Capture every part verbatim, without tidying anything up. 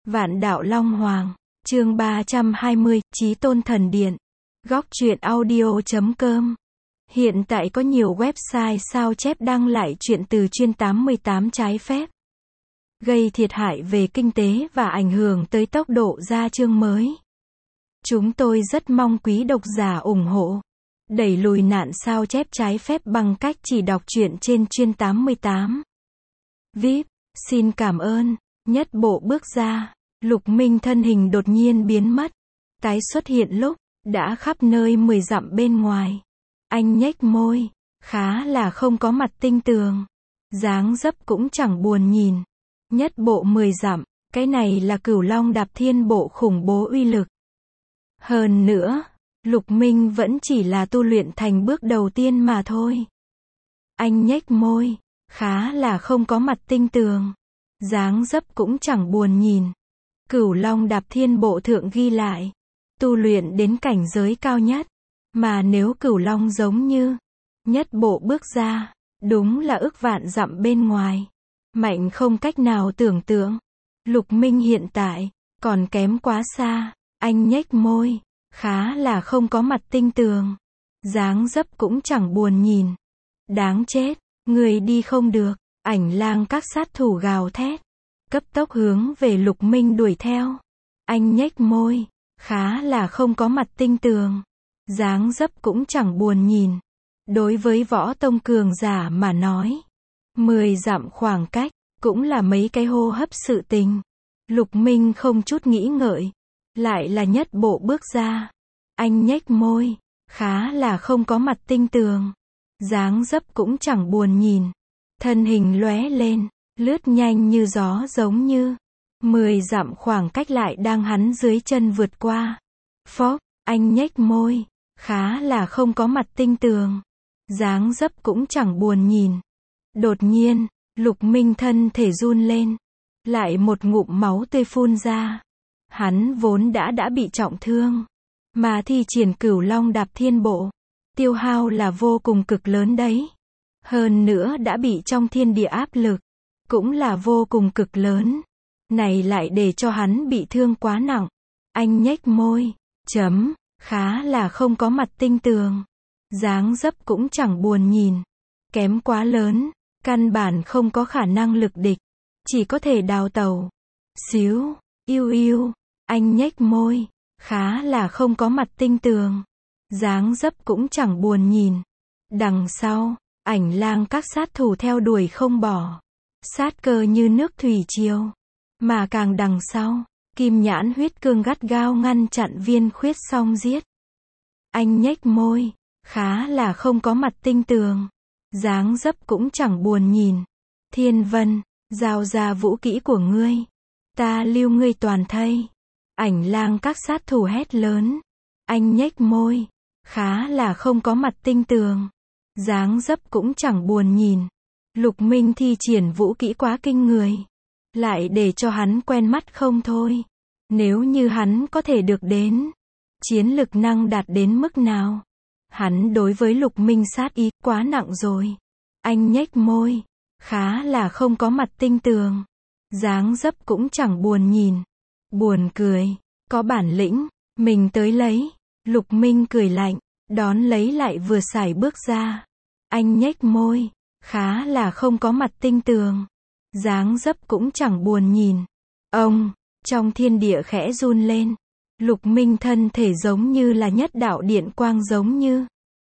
Vạn đạo Long Hoàng, chương ba trăm hai mươi, Chí Tôn Thần Điện. Góc truyện audio chấm com. Hiện tại có nhiều website sao chép đăng lại truyện từ chuyên tám mươi tám trái phép, gây thiệt hại về kinh tế và ảnh hưởng tới tốc độ ra chương mới. Chúng tôi rất mong quý độc giả ủng hộ, đẩy lùi nạn sao chép trái phép bằng cách chỉ đọc truyện trên chuyên tám mươi tám. vê i pê, xin cảm ơn. Nhất bộ bước ra, Lục Minh thân hình đột nhiên biến mất, tái xuất hiện lúc đã khắp nơi mười dặm bên ngoài. Anh nhếch môi, khá là không có mặt tinh tường, dáng dấp cũng chẳng buồn nhìn. Nhất bộ mười dặm, cái này là Cửu Long Đạp Thiên Bộ khủng bố uy lực. Hơn nữa, Lục Minh vẫn chỉ là tu luyện thành bước đầu tiên mà thôi. Anh nhếch môi, khá là không có mặt tinh tường, dáng dấp cũng chẳng buồn nhìn. Cửu Long Đạp Thiên Bộ thượng ghi lại, tu luyện đến cảnh giới cao nhất, mà nếu Cửu Long giống như nhất bộ bước ra, đúng là ức vạn dặm bên ngoài, mạnh không cách nào tưởng tượng. Lục Minh hiện tại còn kém quá xa. Anh nhếch môi, khá là không có mặt tinh tường, dáng dấp cũng chẳng buồn nhìn. Đáng chết, người đi không được. Ảnh lang các sát thủ gào thét, cấp tốc hướng về Lục Minh đuổi theo. Anh nhếch môi, khá là không có mặt tinh tường, dáng dấp cũng chẳng buồn nhìn. Đối với võ tông cường giả mà nói, mười dặm khoảng cách cũng là mấy cái hô hấp sự tình. Lục Minh không chút nghĩ ngợi, lại là nhất bộ bước ra. Anh nhếch môi, khá là không có mặt tinh tường, dáng dấp cũng chẳng buồn nhìn. Thân hình lóe lên, lướt nhanh như gió giống như mười dặm khoảng cách lại đang hắn dưới chân vượt qua. Phốc, anh nhếch môi, khá là không có mặt tinh tường, dáng dấp cũng chẳng buồn nhìn. Đột nhiên, Lục Minh thân thể run lên, lại một ngụm máu tươi phun ra. Hắn vốn đã đã bị trọng thương, mà thi triển Cửu Long Đạp Thiên Bộ, tiêu hao là vô cùng cực lớn đấy. Hơn nữa đã bị trong thiên địa áp lực, cũng là vô cùng cực lớn. Này lại để cho hắn bị thương quá nặng. Anh nhếch môi, chấm, khá là không có mặt tinh tường, dáng dấp cũng chẳng buồn nhìn. Kém quá lớn, căn bản không có khả năng lực địch, chỉ có thể đào tẩu. Xíu, yêu yêu, anh nhếch môi, khá là không có mặt tinh tường, dáng dấp cũng chẳng buồn nhìn. Đằng sau, Ảnh lang các sát thủ theo đuổi không bỏ, sát cơ như nước thủy triều. Mà càng đằng sau, Kim Nhãn Huyết Cương gắt gao ngăn chặn Viên Khuyết Song giết. Anh nhếch môi, khá là không có mặt tinh tường, dáng dấp cũng chẳng buồn nhìn. Thiên Vân, giao ra vũ kỹ của ngươi, ta lưu ngươi toàn thây. Ảnh lang các sát thủ hét lớn. Anh nhếch môi, khá là không có mặt tinh tường, dáng dấp cũng chẳng buồn nhìn. Lục Minh thi triển vũ kỹ quá kinh người, lại để cho hắn quen mắt không thôi. Nếu như hắn có thể được đến chiến lực năng đạt đến mức nào, hắn đối với Lục Minh sát ý quá nặng rồi. Anh nhếch môi, khá là không có mặt tinh tường, dáng dấp cũng chẳng buồn nhìn. Buồn cười, có bản lĩnh, mình tới lấy. Lục Minh cười lạnh, đón lấy lại vừa sải bước ra. Anh nhếch môi, khá là không có mặt tinh tường, dáng dấp cũng chẳng buồn nhìn. Ông, trong thiên địa khẽ run lên. Lục Minh thân thể giống như là nhất đạo điện quang giống như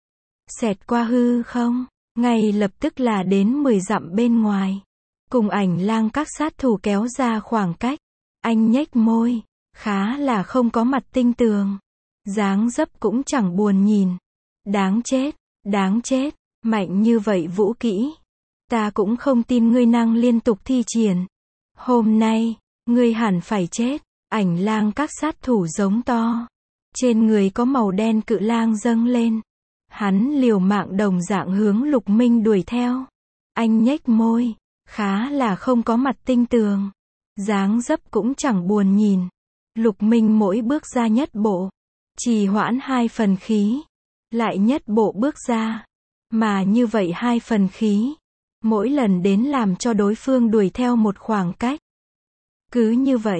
xẹt qua hư không, ngay lập tức là đến mười dặm bên ngoài. Cùng Ảnh lang các sát thủ kéo ra khoảng cách. Anh nhếch môi, khá là không có mặt tinh tường, dáng dấp cũng chẳng buồn nhìn. Đáng chết, đáng chết, mạnh như vậy vũ kỹ, ta cũng không tin ngươi năng liên tục thi triển. Hôm nay, ngươi hẳn phải chết. Ảnh lang các sát thủ giống to, trên người có màu đen cự lang dâng lên. Hắn liều mạng đồng dạng hướng Lục Minh đuổi theo. Anh nhếch môi, khá là không có mặt tinh tường, dáng dấp cũng chẳng buồn nhìn. Lục Minh mỗi bước ra nhất bộ, trì hoãn hai phần khí, lại nhất bộ bước ra, mà như vậy hai phần khí, mỗi lần đến làm cho đối phương đuổi theo một khoảng cách. Cứ như vậy,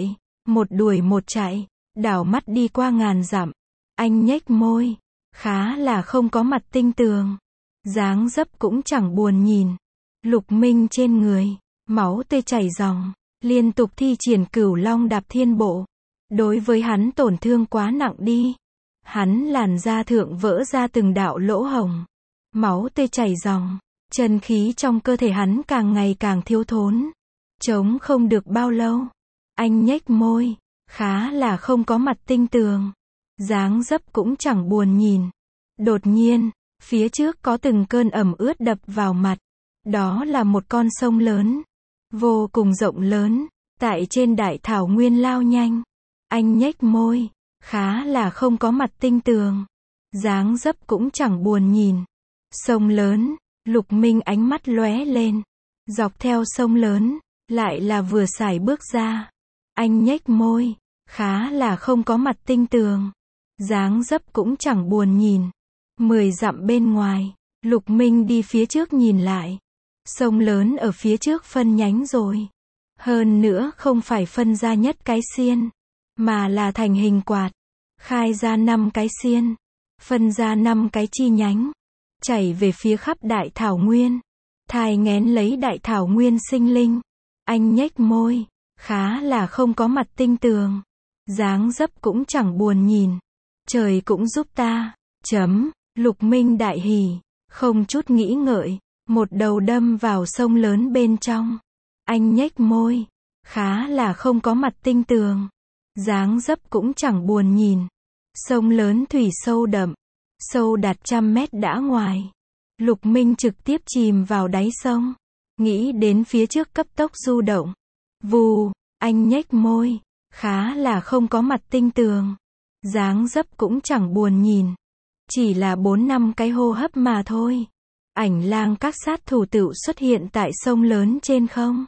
một đuổi một chạy, đảo mắt đi qua ngàn dặm. Anh nhếch môi, khá là không có mặt tinh tường. Dáng dấp cũng chẳng buồn nhìn. Lục Minh trên người, máu tươi chảy ròng, liên tục thi triển Cửu Long đạp thiên bộ. Đối với hắn tổn thương quá nặng đi. Hắn làn da thượng vỡ ra từng đạo lỗ hổng. Máu tươi chảy ròng, chân khí trong cơ thể hắn càng ngày càng thiếu thốn. Chống không được bao lâu. Anh nhếch môi, khá là không có mặt tinh tường. Dáng dấp cũng chẳng buồn nhìn. Đột nhiên, phía trước có từng cơn ẩm ướt đập vào mặt. Đó là một con sông lớn. Vô cùng rộng lớn. Tại trên đại thảo nguyên lao nhanh. Anh nhếch môi, khá là không có mặt tinh tường. Dáng dấp cũng chẳng buồn nhìn. Sông lớn, Lục Minh ánh mắt lóe lên. Dọc theo sông lớn, lại là vừa sải bước ra. Anh nhếch môi, khá là không có mặt tinh tường. Dáng dấp cũng chẳng buồn nhìn. Mười dặm bên ngoài, Lục Minh đi phía trước nhìn lại. Sông lớn ở phía trước phân nhánh rồi. Hơn nữa không phải phân ra nhất cái xiên, mà là thành hình quạt. Khai ra năm cái xiên, phân ra năm cái chi nhánh, chảy về phía khắp đại thảo nguyên. Thai nghén lấy đại thảo nguyên sinh linh. Anh nhếch môi, khá là không có mặt tinh tường. Dáng dấp cũng chẳng buồn nhìn. Trời cũng giúp ta. Chấm. Lục Minh đại hỉ, không chút nghĩ ngợi, một đầu đâm vào sông lớn bên trong. Anh nhếch môi, khá là không có mặt tinh tường. Dáng dấp cũng chẳng buồn nhìn. Sông lớn thủy sâu đậm, sâu đạt trăm mét đã ngoài. Lục Minh trực tiếp chìm vào đáy sông, nghĩ đến phía trước cấp tốc du động. Vù, anh nhếch môi, khá là không có mặt tinh tường. Dáng dấp cũng chẳng buồn nhìn. Chỉ là bốn năm cái hô hấp mà thôi. Ảnh lang các sát thủ tựu xuất hiện tại sông lớn trên không.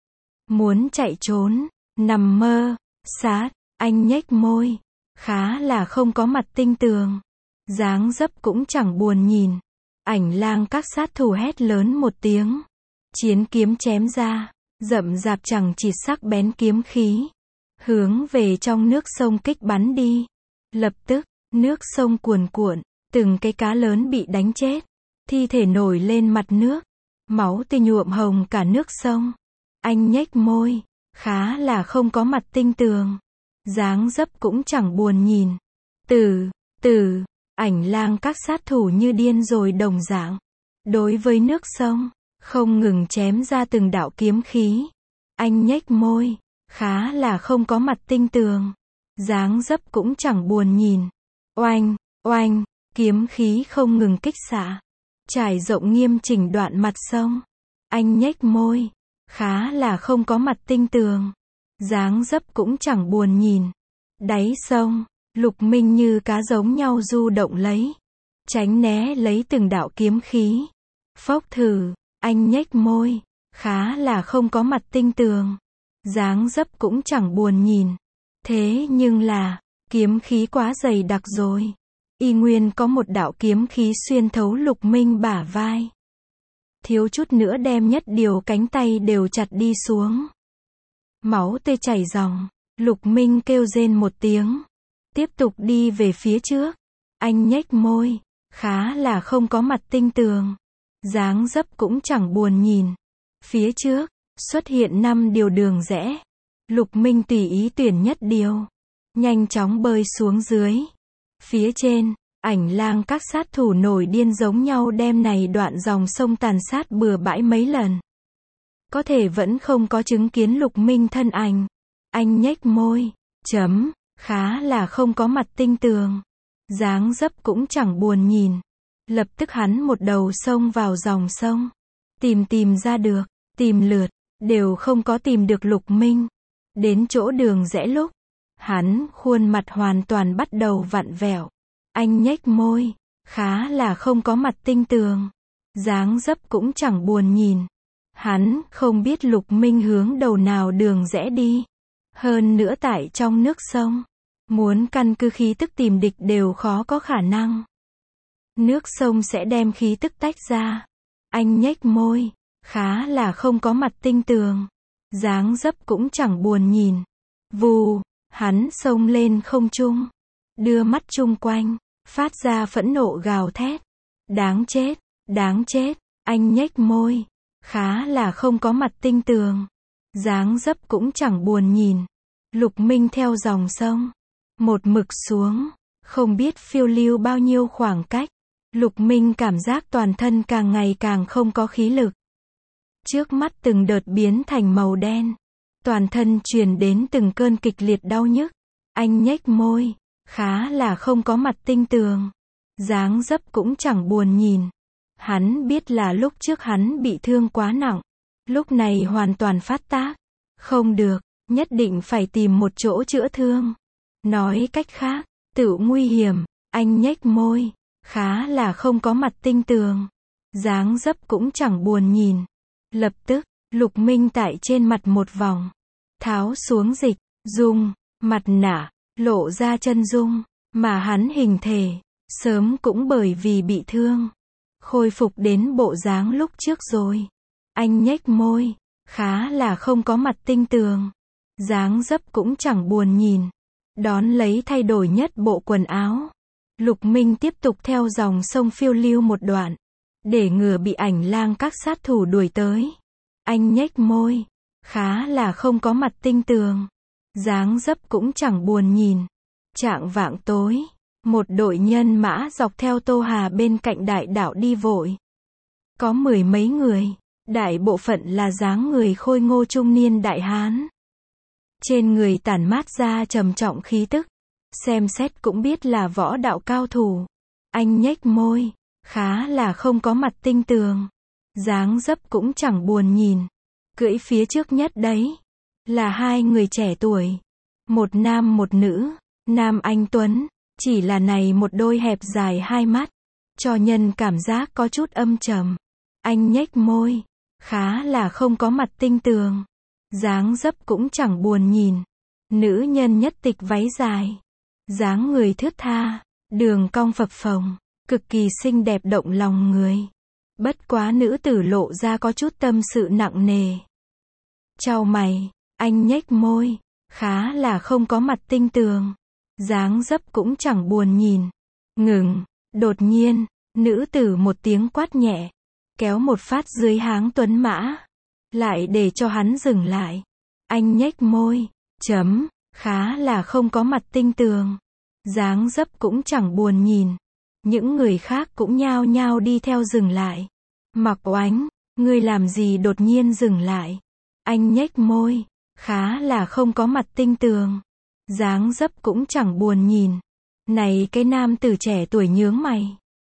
Muốn chạy trốn, nằm mơ, sát, anh nhếch môi, khá là không có mặt tinh tường. Dáng dấp cũng chẳng buồn nhìn. Ảnh lang các sát thủ hét lớn một tiếng. Chiến kiếm chém ra, rậm rạp chẳng chịt sắc bén kiếm khí. Hướng về trong nước sông kích bắn đi. Lập tức, nước sông cuồn cuộn, từng cái cá lớn bị đánh chết. Thi thể nổi lên mặt nước. Máu tươi nhuộm hồng cả nước sông. Anh nhếch môi, khá là không có mặt tinh tường. Dáng dấp cũng chẳng buồn nhìn. Từ, từ, ảnh lang các sát thủ như điên rồi đồng dạng. Đối với nước sông, không ngừng chém ra từng đạo kiếm khí. Anh nhếch môi, khá là không có mặt tinh tường. Dáng dấp cũng chẳng buồn nhìn. Oanh, oanh, kiếm khí không ngừng kích xạ. Trải rộng nghiêm chỉnh đoạn mặt sông. Anh nhếch môi, khá là không có mặt tinh tường. Dáng dấp cũng chẳng buồn nhìn. Đáy sông, Lục Minh như cá giống nhau du động lấy. Tránh né lấy từng đạo kiếm khí. Phốc thử, anh nhếch môi, khá là không có mặt tinh tường. Dáng dấp cũng chẳng buồn nhìn. Thế nhưng là, kiếm khí quá dày đặc rồi. Y nguyên có một đạo kiếm khí xuyên thấu Lục Minh bả vai. Thiếu chút nữa đem nhất điều cánh tay đều chặt đi xuống. Máu tươi chảy ròng, Lục Minh kêu rên một tiếng. Tiếp tục đi về phía trước. Anh nhếch môi, khá là không có mặt tinh tường. Dáng dấp cũng chẳng buồn nhìn. Phía trước, xuất hiện năm điều đường rẽ. Lục Minh tùy ý tuyển nhất điều. Nhanh chóng bơi xuống dưới. Phía trên, ảnh lang các sát thủ nổi điên giống nhau đem này đoạn dòng sông tàn sát bừa bãi mấy lần. Có thể vẫn không có chứng kiến Lục Minh thân ảnh. Anh nhếch môi, chấm, khá là không có mặt tinh tường. Dáng dấp cũng chẳng buồn nhìn. Lập tức hắn một đầu xông vào dòng sông. Tìm tìm ra được, tìm lượt, đều không có tìm được Lục Minh. Đến chỗ đường rẽ lúc, hắn khuôn mặt hoàn toàn bắt đầu vặn vẹo. Anh nhếch môi, khá là không có mặt tinh tường. Dáng dấp cũng chẳng buồn nhìn. Hắn không biết Lục Minh hướng đầu nào đường rẽ đi. Hơn nữa tại trong nước sông, muốn căn cứ khí tức tìm địch đều khó có khả năng. Nước sông sẽ đem khí tức tách ra. Anh nhếch môi, khá là không có mặt tinh tường. Dáng dấp cũng chẳng buồn nhìn. Vù, Hắn xông lên không trung, đưa mắt chung quanh, phát ra phẫn nộ gào thét. Đáng chết, đáng chết, anh nhếch môi, khá là không có mặt tinh tường. Dáng dấp cũng chẳng buồn nhìn. Lục Minh theo dòng sông, một mực xuống, không biết phiêu lưu bao nhiêu khoảng cách. Lục Minh cảm giác toàn thân càng ngày càng không có khí lực. Trước mắt từng đợt biến thành màu đen. Toàn thân truyền đến từng cơn kịch liệt đau nhức. Anh nhếch môi, khá là không có mặt tinh tường. Dáng dấp cũng chẳng buồn nhìn. Hắn biết là lúc trước hắn bị thương quá nặng. Lúc này hoàn toàn phát tác. Không được, nhất định phải tìm một chỗ chữa thương. Nói cách khác, tự nguy hiểm. Anh nhếch môi, khá là không có mặt tinh tường. Dáng dấp cũng chẳng buồn nhìn. Lập tức, Lục Minh tại trên mặt một vòng. Tháo xuống dịch, dung, mặt nạ, lộ ra chân dung. Mà hắn hình thể, sớm cũng bởi vì bị thương. Khôi phục đến bộ dáng lúc trước rồi. Anh nhếch môi, khá là không có mặt tinh tường. Dáng dấp cũng chẳng buồn nhìn. Đón lấy thay đổi nhất bộ quần áo. Lục Minh tiếp tục theo dòng sông phiêu lưu một đoạn. Để ngừa bị ảnh lang các sát thủ đuổi tới. Anh nhếch môi, khá là không có mặt tinh tường. Dáng dấp cũng chẳng buồn nhìn. Chạng vạng tối, một đội nhân mã dọc theo Tô Hà bên cạnh đại đảo đi vội. Có mười mấy người, đại bộ phận là dáng người khôi ngô trung niên đại hán. Trên người tản mát ra trầm trọng khí tức. Xem xét cũng biết là võ đạo cao thủ. Anh nhếch môi, khá là không có mặt tinh tường. Dáng dấp cũng chẳng buồn nhìn. Cưỡi phía trước nhất đấy, là hai người trẻ tuổi. Một nam một nữ, nam anh tuấn, chỉ là này một đôi hẹp dài hai mắt. Cho nhân cảm giác có chút âm trầm. Anh nhếch môi, khá là không có mặt tinh tường. Dáng dấp cũng chẳng buồn nhìn. Nữ nhân nhất tịch váy dài. Dáng người thướt tha, đường cong phập phồng, cực kỳ xinh đẹp động lòng người. Bất quá nữ tử lộ ra có chút tâm sự nặng nề. Chau mày, anh nhếch môi, khá là không có mặt tinh tường. Dáng dấp cũng chẳng buồn nhìn. Ngừng, đột nhiên, nữ tử một tiếng quát nhẹ, kéo một phát dưới háng tuấn mã, lại để cho hắn dừng lại. Anh nhếch môi, chấm, khá là không có mặt tinh tường. Dáng dấp cũng chẳng buồn nhìn. Những người khác cũng nhao nhao đi theo dừng lại. Mặc Oánh, ngươi làm gì đột nhiên dừng lại? Anh nhếch môi, khá là không có mặt tinh tường. Dáng dấp cũng chẳng buồn nhìn. Này cái nam tử trẻ tuổi nhướng mày.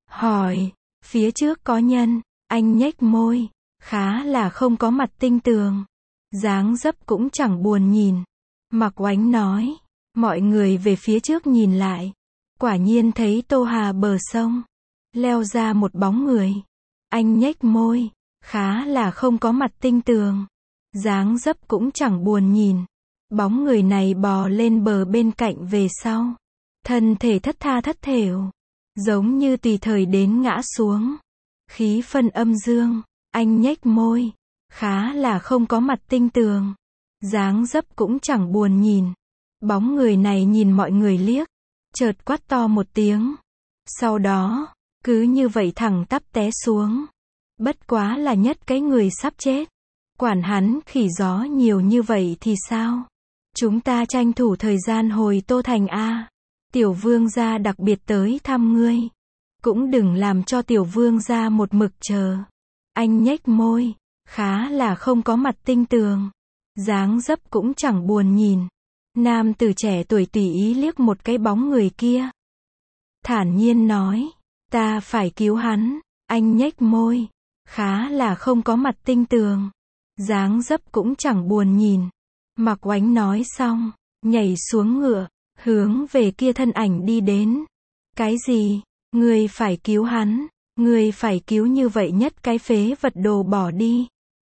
Hỏi, phía trước có nhân. Anh nhếch môi, khá là không có mặt tinh tường. Dáng dấp cũng chẳng buồn nhìn. Mặc Oánh nói, mọi người về phía trước nhìn lại. Quả nhiên thấy Tô Hà bờ sông, leo ra một bóng người. Anh nhếch môi, khá là không có mặt tinh tường. Dáng dấp cũng chẳng buồn nhìn. Bóng người này bò lên bờ bên cạnh về sau. Thân thể thất tha thất thểu, giống như tùy thời đến ngã xuống. Khí phân âm dương, anh nhếch môi, khá là không có mặt tinh tường. Dáng dấp cũng chẳng buồn nhìn. Bóng người này nhìn mọi người liếc, chợt quát to một tiếng. Sau đó, cứ như vậy thẳng tắp té xuống. Bất quá là nhất cái người sắp chết. Quản hắn khỉ gió nhiều như vậy thì sao? Chúng ta tranh thủ thời gian hồi Tô Thành a. Tiểu vương gia đặc biệt tới thăm ngươi. Cũng đừng làm cho tiểu vương gia một mực chờ. Anh nhếch môi, khá là không có mặt tinh tường. Dáng dấp cũng chẳng buồn nhìn. Nam tử trẻ tuổi tùy ý liếc một cái bóng người kia. Thản nhiên nói, ta phải cứu hắn. Anh nhếch môi, khá là không có mặt tinh tường. Dáng dấp cũng chẳng buồn nhìn. Mặc Oánh nói xong, nhảy xuống ngựa, hướng về kia thân ảnh đi đến. Cái gì? Ngươi phải cứu hắn. Ngươi phải cứu như vậy nhất cái phế vật đồ bỏ đi.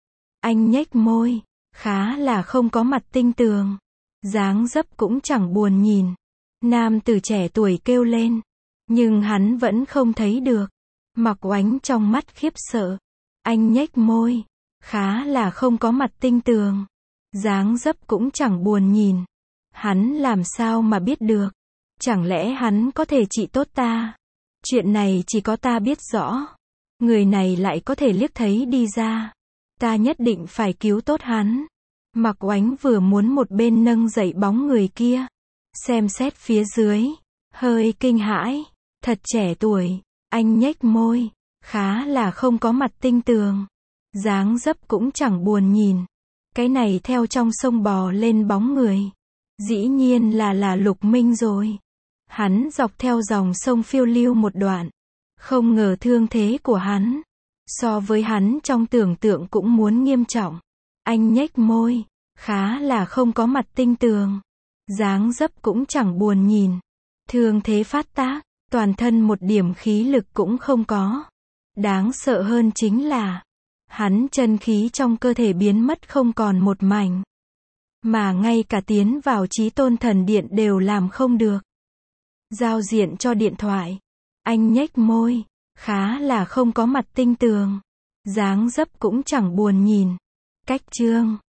Anh nhếch môi, khá là không có mặt tinh tường. Dáng dấp cũng chẳng buồn nhìn. Nam tử trẻ tuổi kêu lên. Nhưng hắn vẫn không thấy được. Mặc Oánh trong mắt khiếp sợ. Anh nhếch môi, khá là không có mặt tinh tường. Dáng dấp cũng chẳng buồn nhìn. Hắn làm sao mà biết được? Chẳng lẽ hắn có thể trị tốt ta? Chuyện này chỉ có ta biết rõ. Người này lại có thể liếc thấy đi ra. Ta nhất định phải cứu tốt hắn. Mạc Oánh vừa muốn một bên nâng dậy bóng người kia, xem xét phía dưới, hơi kinh hãi. Thật trẻ tuổi, anh nhếch môi, khá là không có mặt tinh tường. Dáng dấp cũng chẳng buồn nhìn. Cái này theo trong sông bò lên bóng người. Dĩ nhiên là là Lục Minh rồi. Hắn dọc theo dòng sông phiêu lưu một đoạn. Không ngờ thương thế của hắn, so với hắn trong tưởng tượng cũng muốn nghiêm trọng. Anh nhếch môi, khá là không có mặt tinh tường. Dáng dấp cũng chẳng buồn nhìn. Thương thế phát tác, toàn thân một điểm khí lực cũng không có. Đáng sợ hơn chính là, hắn chân khí trong cơ thể biến mất không còn một mảnh. Mà ngay cả tiến vào Chí Tôn Thần Điện đều làm không được. Giao diện cho điện thoại. Anh nhếch môi, khá là không có mặt tinh tường. Dáng dấp cũng chẳng buồn nhìn. Cách chương